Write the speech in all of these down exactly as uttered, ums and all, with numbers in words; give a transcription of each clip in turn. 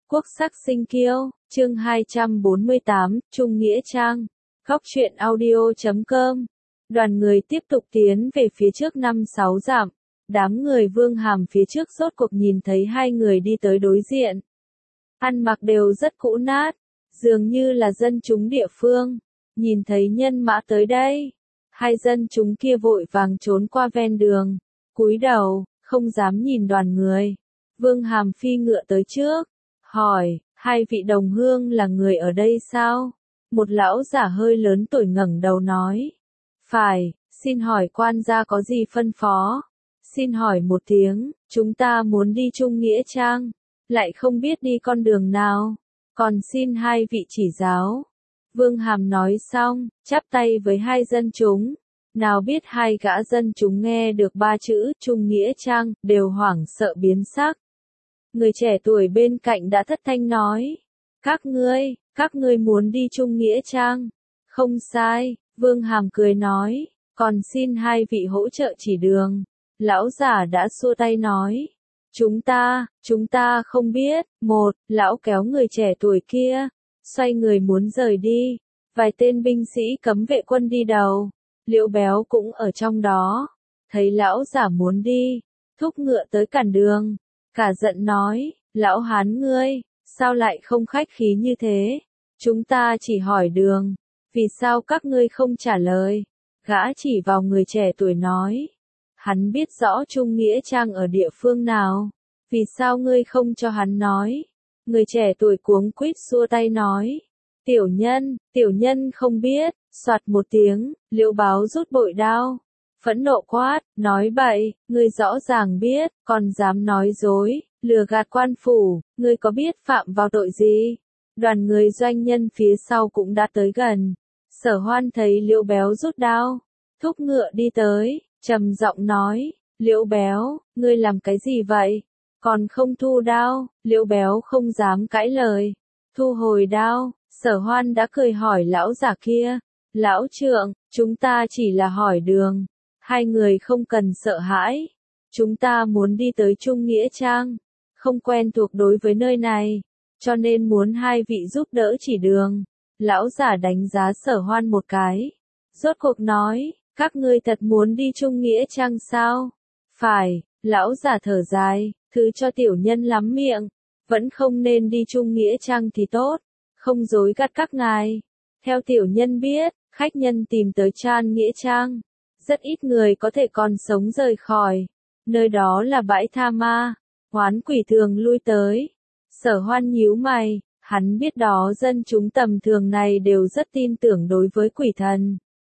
Quốc sắc sinh kiêu, chương hai trăm bốn mươi tám, Trung Nghĩa Trang, góc truyện audio chấm com. Đoàn người tiếp tục tiến về phía trước năm sáu dặm. Đám người Vương Hàm phía trước rốt cuộc nhìn thấy hai người đi tới đối diện. Ăn mặc đều rất cũ nát, dường như là dân chúng địa phương. Nhìn thấy nhân mã tới đây, hai dân chúng kia vội vàng trốn qua ven đường, cúi đầu, không dám nhìn đoàn người. Vương Hàm phi ngựa tới trước, hỏi, hai vị đồng hương là người ở đây sao? Một lão giả hơi lớn tuổi ngẩng đầu nói, phải, xin hỏi quan gia có gì phân phó? Xin hỏi một tiếng, chúng ta muốn đi Trung Nghĩa Trang, lại không biết đi con đường nào, còn xin hai vị chỉ giáo. Vương Hàm nói xong, chắp tay với hai dân chúng. Nào biết hai gã dân chúng nghe được ba chữ Trung Nghĩa Trang, đều hoảng sợ biến sắc. Người trẻ tuổi bên cạnh đã thất thanh nói, các ngươi, các ngươi muốn đi Trung Nghĩa Trang. Không sai, Vương Hàm cười nói, còn xin hai vị hỗ trợ chỉ đường. Lão giả đã xua tay nói, chúng ta, chúng ta không biết. Một, lão kéo người trẻ tuổi kia, xoay người muốn rời đi. Vài tên binh sĩ cấm vệ quân đi đầu, Liễu Béo cũng ở trong đó. Thấy lão giả muốn đi, thúc ngựa tới cản đường, cả giận nói, lão hán ngươi, sao lại không khách khí như thế? Chúng ta chỉ hỏi đường, vì sao các ngươi không trả lời? Gã chỉ vào người trẻ tuổi nói, hắn biết rõ Trung Nghĩa Trang ở địa phương nào, vì sao ngươi không cho hắn nói? Người trẻ tuổi cuống quýt xua tay nói, tiểu nhân, tiểu nhân không biết. Soạt một tiếng, Liễu Báo rút bội đao, phẫn nộ quát, nói bậy, ngươi rõ ràng biết, còn dám nói dối, lừa gạt quan phủ, ngươi có biết phạm vào tội gì? Đoàn người doanh nhân phía sau cũng đã tới gần. Sở Hoan thấy Liễu Béo rút đao, thúc ngựa đi tới, trầm giọng nói, Liễu Béo, ngươi làm cái gì vậy? Còn không thu đao? Liễu Béo không dám cãi lời, thu hồi đao. Sở Hoan đã cười hỏi lão giả kia, lão trượng, chúng ta chỉ là hỏi đường, hai người không cần sợ hãi, chúng ta muốn đi tới Trung Nghĩa Trang, không quen thuộc đối với nơi này, cho nên muốn hai vị giúp đỡ chỉ đường. Lão giả đánh giá Sở Hoan một cái, rốt cuộc nói, các ngươi thật muốn đi Trung Nghĩa Trang sao? Phải, lão giả thở dài, thứ cho tiểu nhân lắm miệng, vẫn không nên đi Trung Nghĩa Trang thì tốt, không dối gạt các ngài. Theo tiểu nhân biết, khách nhân tìm tới Trang Nghĩa Trang, rất ít người có thể còn sống rời khỏi. Nơi đó là bãi tha ma, oán quỷ thường lui tới. Sở Hoan nhíu mày, hắn biết đó dân chúng tầm thường này đều rất tin tưởng đối với quỷ thần.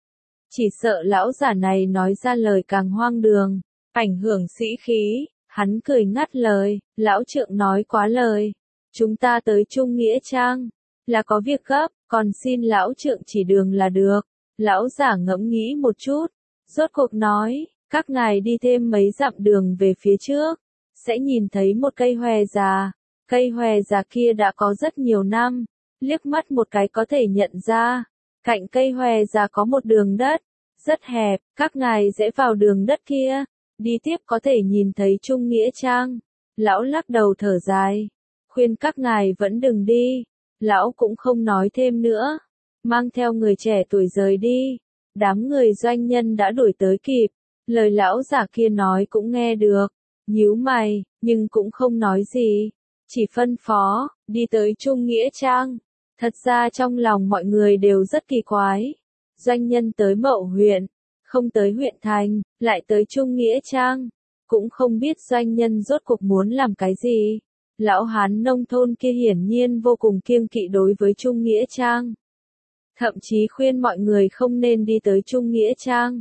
Chỉ sợ lão giả này nói ra lời càng hoang đường, ảnh hưởng sĩ khí. Hắn cười ngắt lời, lão trượng nói quá lời. Chúng ta tới Trung Nghĩa Trang là có việc gấp, còn xin lão trượng chỉ đường là được. Lão giả ngẫm nghĩ một chút, rốt cuộc nói, các ngài đi thêm mấy dặm đường về phía trước, sẽ nhìn thấy một cây hòe già. Cây hòe già kia đã có rất nhiều năm, liếc mắt một cái có thể nhận ra. Cạnh cây hòe già có một đường đất, rất hẹp, các ngài rẽ vào đường đất kia, đi tiếp có thể nhìn thấy Trung Nghĩa Trang. Lão lắc đầu thở dài, khuyên các ngài vẫn đừng đi. Lão cũng không nói thêm nữa, mang theo người trẻ tuổi rời đi. Đám người doanh nhân đã đuổi tới kịp, lời lão giả kia nói cũng nghe được, nhíu mày, nhưng cũng không nói gì, chỉ phân phó, đi tới Trung Nghĩa Trang. Thật ra trong lòng mọi người đều rất kỳ quái, doanh nhân tới Mậu huyện, không tới huyện thành, lại tới Trung Nghĩa Trang, cũng không biết doanh nhân rốt cuộc muốn làm cái gì. Lão hán nông thôn kia hiển nhiên vô cùng kiêng kỵ đối với Trung Nghĩa Trang. Thậm chí khuyên mọi người không nên đi tới Trung Nghĩa Trang.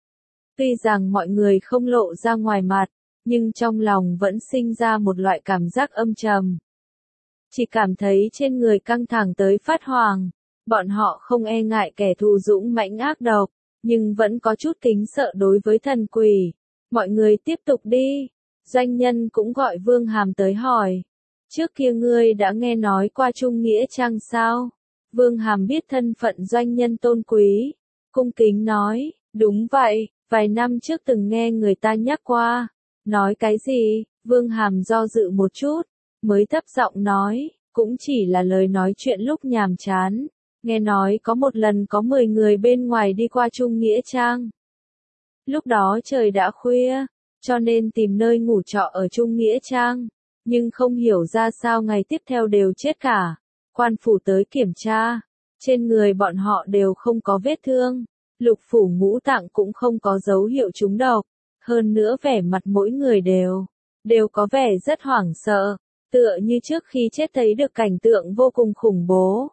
Tuy rằng mọi người không lộ ra ngoài mặt, nhưng trong lòng vẫn sinh ra một loại cảm giác âm trầm. Chỉ cảm thấy trên người căng thẳng tới phát hoảng. Bọn họ không e ngại kẻ thù dũng mãnh ác độc, nhưng vẫn có chút kính sợ đối với thần quỷ. Mọi người tiếp tục đi. Doanh nhân cũng gọi Vương Hàm tới hỏi, trước kia ngươi đã nghe nói qua Trung Nghĩa Trang sao? Vương Hàm biết thân phận doanh nhân tôn quý, cung kính nói, đúng vậy, vài năm trước từng nghe người ta nhắc qua. Nói cái gì? Vương Hàm do dự một chút, mới thấp giọng nói, cũng chỉ là lời nói chuyện lúc nhàm chán. Nghe nói có một lần có mười người bên ngoài đi qua Trung Nghĩa Trang. Lúc đó trời đã khuya, cho nên tìm nơi ngủ trọ ở Trung Nghĩa Trang, nhưng không hiểu ra sao ngày tiếp theo đều chết cả. Quan phủ tới kiểm tra, trên người bọn họ đều không có vết thương, lục phủ ngũ tạng cũng không có dấu hiệu trúng độc, hơn nữa vẻ mặt mỗi người đều, đều có vẻ rất hoảng sợ, tựa như trước khi chết thấy được cảnh tượng vô cùng khủng bố.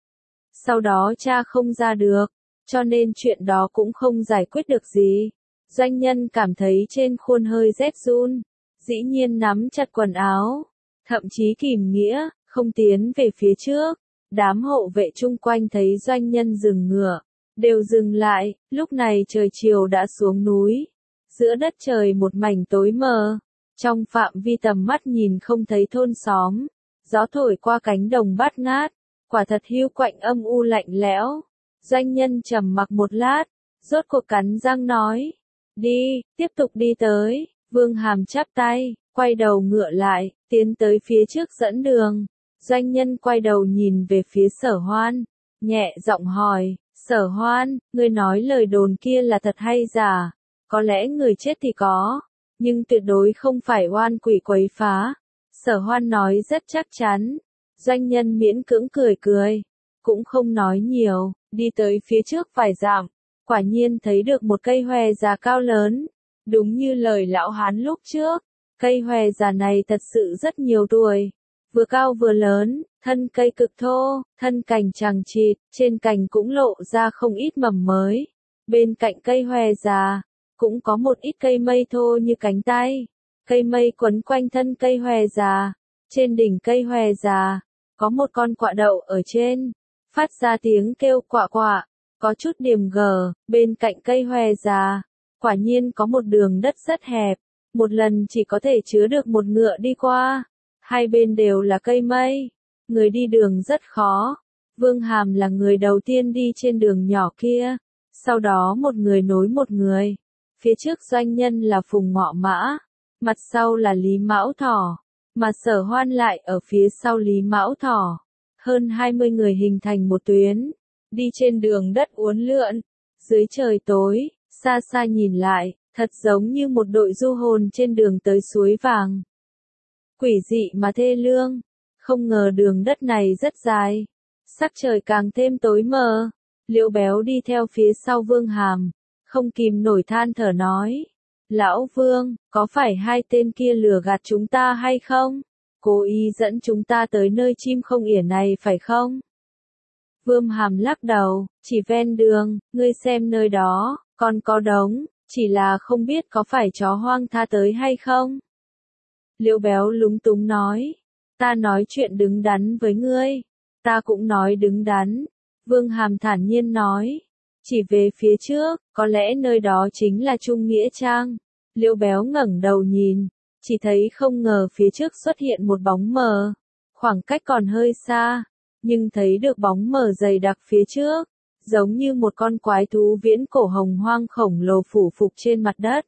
Sau đó cha không ra được, cho nên chuyện đó cũng không giải quyết được gì. Doanh nhân cảm thấy trên khuôn hơi rét run, dĩ nhiên nắm chặt quần áo, thậm chí kìm nghĩa, không tiến về phía trước. Đám hộ vệ chung quanh thấy doanh nhân dừng ngựa, đều dừng lại, lúc này trời chiều đã xuống núi. Giữa đất trời một mảnh tối mờ, trong phạm vi tầm mắt nhìn không thấy thôn xóm, gió thổi qua cánh đồng bát ngát, quả thật hiu quạnh âm u lạnh lẽo. Doanh nhân trầm mặc một lát, rốt cuộc cắn răng nói, đi, tiếp tục đi tới. Vương Hàm chắp tay, quay đầu ngựa lại, tiến tới phía trước dẫn đường. Doanh nhân quay đầu nhìn về phía Sở Hoan, nhẹ giọng hỏi, Sở Hoan, ngươi nói lời đồn kia là thật hay giả? Có lẽ người chết thì có, nhưng tuyệt đối không phải oan quỷ quấy phá. Sở Hoan nói rất chắc chắn. Doanh nhân miễn cưỡng cười cười, cũng không nói nhiều, đi tới phía trước vài dặm, quả nhiên thấy được một cây hòe già cao lớn, đúng như lời lão hán lúc trước, cây hòe già này thật sự rất nhiều tuổi, vừa cao vừa lớn, thân cây cực thô, thân cành chằng chịt, trên cành cũng lộ ra không ít mầm mới. Bên cạnh cây hòe già, cũng có một ít cây mây thô như cánh tay, cây mây quấn quanh thân cây hòe già, trên đỉnh cây hòe già, có một con quạ đậu ở trên, phát ra tiếng kêu quạ quạ, có chút điềm gờ. Bên cạnh cây hòe già, quả nhiên có một đường đất rất hẹp, một lần chỉ có thể chứa được một ngựa đi qua, hai bên đều là cây mây, người đi đường rất khó. Vương Hàm là người đầu tiên đi trên đường nhỏ kia, sau đó một người nối một người, phía trước doanh nhân là Phùng Ngọ Mã, mặt sau là Lý Mão Thỏ, mà Sở Hoan lại ở phía sau Lý Mão Thỏ. Hơn hai mươi người hình thành một tuyến, đi trên đường đất uốn lượn, dưới trời tối, xa xa nhìn lại, thật giống như một đội du hồn trên đường tới suối vàng. Quỷ dị mà thê lương, không ngờ đường đất này rất dài, sắc trời càng thêm tối mờ. Liễu Béo đi theo phía sau Vương Hàm, không kìm nổi than thở nói, Lão Vương, có phải hai tên kia lừa gạt chúng ta hay không? Cố ý dẫn chúng ta tới nơi chim không yển này phải không? Vương Hàm lắc đầu, chỉ ven đường, ngươi xem nơi đó, còn có đống, chỉ là không biết có phải chó hoang tha tới hay không? Liễu Béo lúng túng nói, ta nói chuyện đứng đắn với ngươi, ta cũng nói đứng đắn. Vương Hàm thản nhiên nói, chỉ về phía trước, có lẽ nơi đó chính là Trung Nghĩa Trang. Liễu Béo ngẩng đầu nhìn, chỉ thấy không ngờ phía trước xuất hiện một bóng mờ, khoảng cách còn hơi xa, nhưng thấy được bóng mờ dày đặc phía trước, giống như một con quái thú viễn cổ hồng hoang khổng lồ phủ phục trên mặt đất.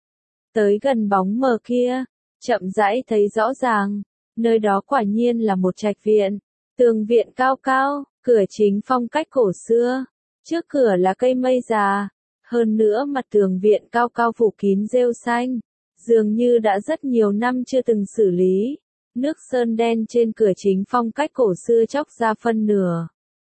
Tới gần bóng mờ kia, chậm rãi thấy rõ ràng, nơi đó quả nhiên là một trạch viện, tường viện cao cao, cửa chính phong cách cổ xưa, trước cửa là cây mây già, hơn nữa mặt tường viện cao cao phủ kín rêu xanh, dường như đã rất nhiều năm chưa từng xử lý. Nước sơn đen trên cửa chính phong cách cổ xưa chóc ra phân nửa.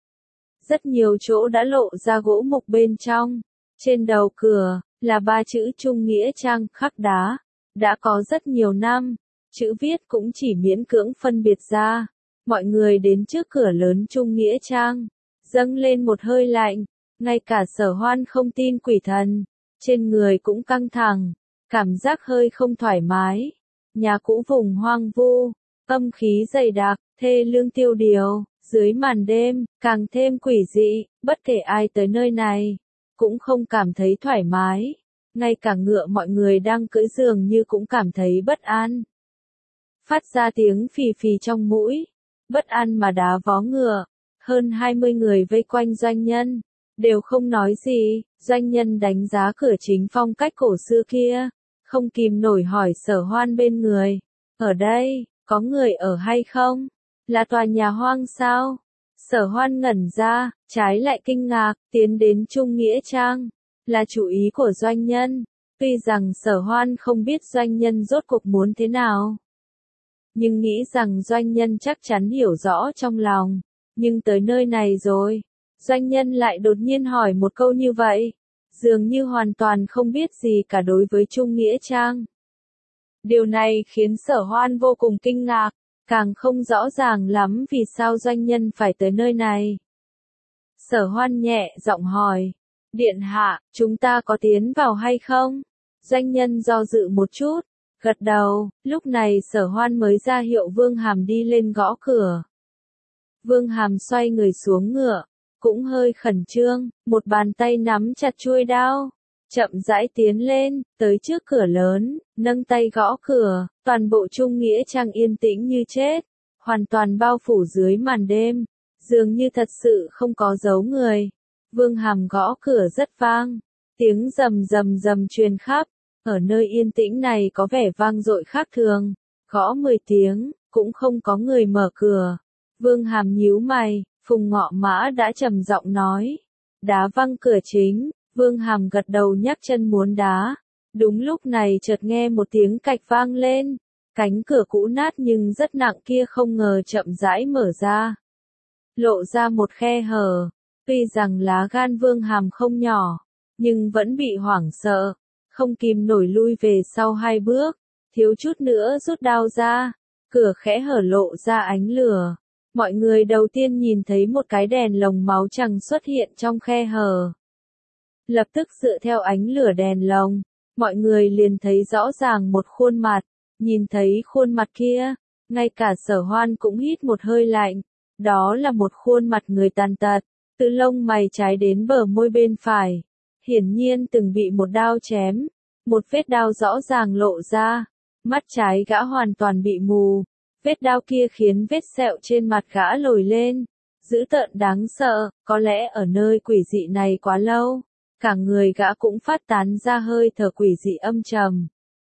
Rất nhiều chỗ đã lộ ra gỗ mục bên trong. Trên đầu cửa, là ba chữ Trung Nghĩa Trang khắc đá. Đã có rất nhiều năm, chữ viết cũng chỉ miễn cưỡng phân biệt ra. Mọi người đến trước cửa lớn Trung Nghĩa Trang, dâng lên một hơi lạnh. Ngay cả Sở Hoan không tin quỷ thần, trên người cũng căng thẳng, cảm giác hơi không thoải mái. Nhà cũ vùng hoang vu, âm khí dày đặc, thê lương tiêu điều, dưới màn đêm, càng thêm quỷ dị, bất kể ai tới nơi này, cũng không cảm thấy thoải mái. Ngay cả ngựa mọi người đang cưỡi dường như cũng cảm thấy bất an. Phát ra tiếng phì phì trong mũi, bất an mà đá vó ngựa. Hơn hai mươi người vây quanh doanh nhân, đều không nói gì. Doanh nhân đánh giá cửa chính phong cách cổ xưa kia, không kìm nổi hỏi Sở Hoan bên người, ở đây, Có người ở hay không? Là tòa nhà hoang sao? Sở Hoan ngẩn ra, trái lại kinh ngạc, tiến đến Trung Nghĩa Trang. Là chủ ý của doanh nhân. Tuy rằng Sở Hoan không biết doanh nhân rốt cuộc muốn thế nào. Nhưng nghĩ rằng doanh nhân chắc chắn hiểu rõ trong lòng. Nhưng tới nơi này rồi. Doanh nhân lại đột nhiên hỏi một câu như vậy. Dường như hoàn toàn không biết gì cả đối với Trung Nghĩa Trang. Điều này khiến Sở Hoan vô cùng kinh ngạc. Càng không rõ ràng lắm vì sao doanh nhân phải tới nơi này. Sở Hoan nhẹ giọng hỏi. Điện hạ, chúng ta có tiến vào hay không? Doanh nhân do dự một chút. Gật đầu, lúc này Sở Hoan mới ra hiệu Vương Hàm đi lên gõ cửa. Vương Hàm xoay người xuống ngựa. Cũng hơi khẩn trương, một bàn tay nắm chặt chuôi đao. Chậm rãi tiến lên, tới trước cửa lớn, nâng tay gõ cửa, toàn bộ Trung Nghĩa Trang yên tĩnh như chết, hoàn toàn bao phủ dưới màn đêm, dường như thật sự không có dấu người. Vương Hàm gõ cửa rất vang, tiếng rầm rầm rầm truyền khắp, ở nơi yên tĩnh này có vẻ vang dội khác thường, gõ mười tiếng, cũng không có người mở cửa. Vương Hàm nhíu mày, Phùng Ngọ Mã đã trầm giọng nói, đá văng cửa chính. Vương Hàm gật đầu nhấc chân muốn đá. Đúng lúc này chợt nghe một tiếng cạch vang lên. Cánh cửa cũ nát nhưng rất nặng kia không ngờ chậm rãi mở ra. Lộ ra một khe hở. Tuy rằng lá gan Vương Hàm không nhỏ, nhưng vẫn bị hoảng sợ. Không kìm nổi lui về sau hai bước. Thiếu chút nữa rút đao ra. Cửa khẽ hở lộ ra ánh lửa. Mọi người đầu tiên nhìn thấy một cái đèn lồng máu trắng xuất hiện trong khe hở. Lập tức dựa theo ánh lửa đèn lồng, mọi người liền thấy rõ ràng một khuôn mặt, nhìn thấy khuôn mặt kia, ngay cả Sở Hoan cũng hít một hơi lạnh, đó là một khuôn mặt người tàn tật, từ lông mày trái đến bờ môi bên phải, hiển nhiên từng bị một đao chém, một vết đao rõ ràng lộ ra, mắt trái gã hoàn toàn bị mù, vết đao kia khiến vết sẹo trên mặt gã lồi lên, dữ tợn đáng sợ, có lẽ ở nơi quỷ dị này quá lâu. Cả người gã cũng phát tán ra hơi thở quỷ dị âm trầm.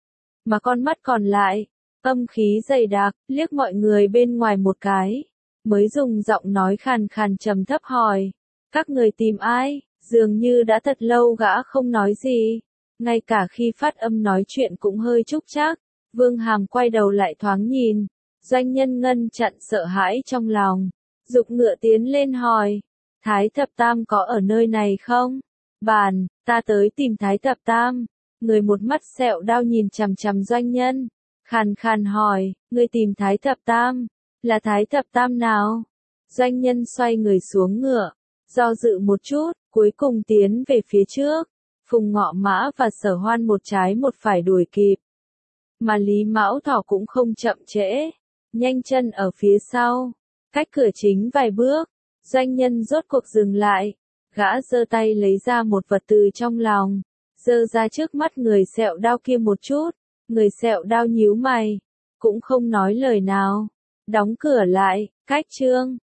Mà con mắt còn lại, âm khí dày đặc, liếc mọi người bên ngoài một cái, mới dùng giọng nói khàn khàn trầm thấp hỏi, các người tìm ai? Dường như đã thật lâu gã không nói gì, ngay cả khi phát âm nói chuyện cũng hơi trúc trác. Vương Hàm quay đầu lại thoáng nhìn, doanh nhân ngân chặn sợ hãi trong lòng, giục ngựa tiến lên hỏi, Thái Thập Tam có ở nơi này không? Bàn, ta tới tìm Thái Thập Tam. Người một mắt sẹo đao nhìn chằm chằm doanh nhân. Khàn khàn hỏi, người tìm Thái Thập Tam. Là Thái Thập Tam nào? Doanh nhân xoay người xuống ngựa. Do dự một chút, cuối cùng tiến về phía trước. Phùng Ngọ Mã và Sở Hoan một trái một phải đuổi kịp. Mà Lý Mão Thỏ cũng không chậm trễ. Nhanh chân ở phía sau. Cách cửa chính vài bước. Doanh nhân rốt cuộc dừng lại. Gã giơ tay lấy ra một vật từ trong lòng, giơ ra trước mắt người sẹo đao kia một chút, người sẹo đao nhíu mày, cũng không nói lời nào, đóng cửa lại, cách chương.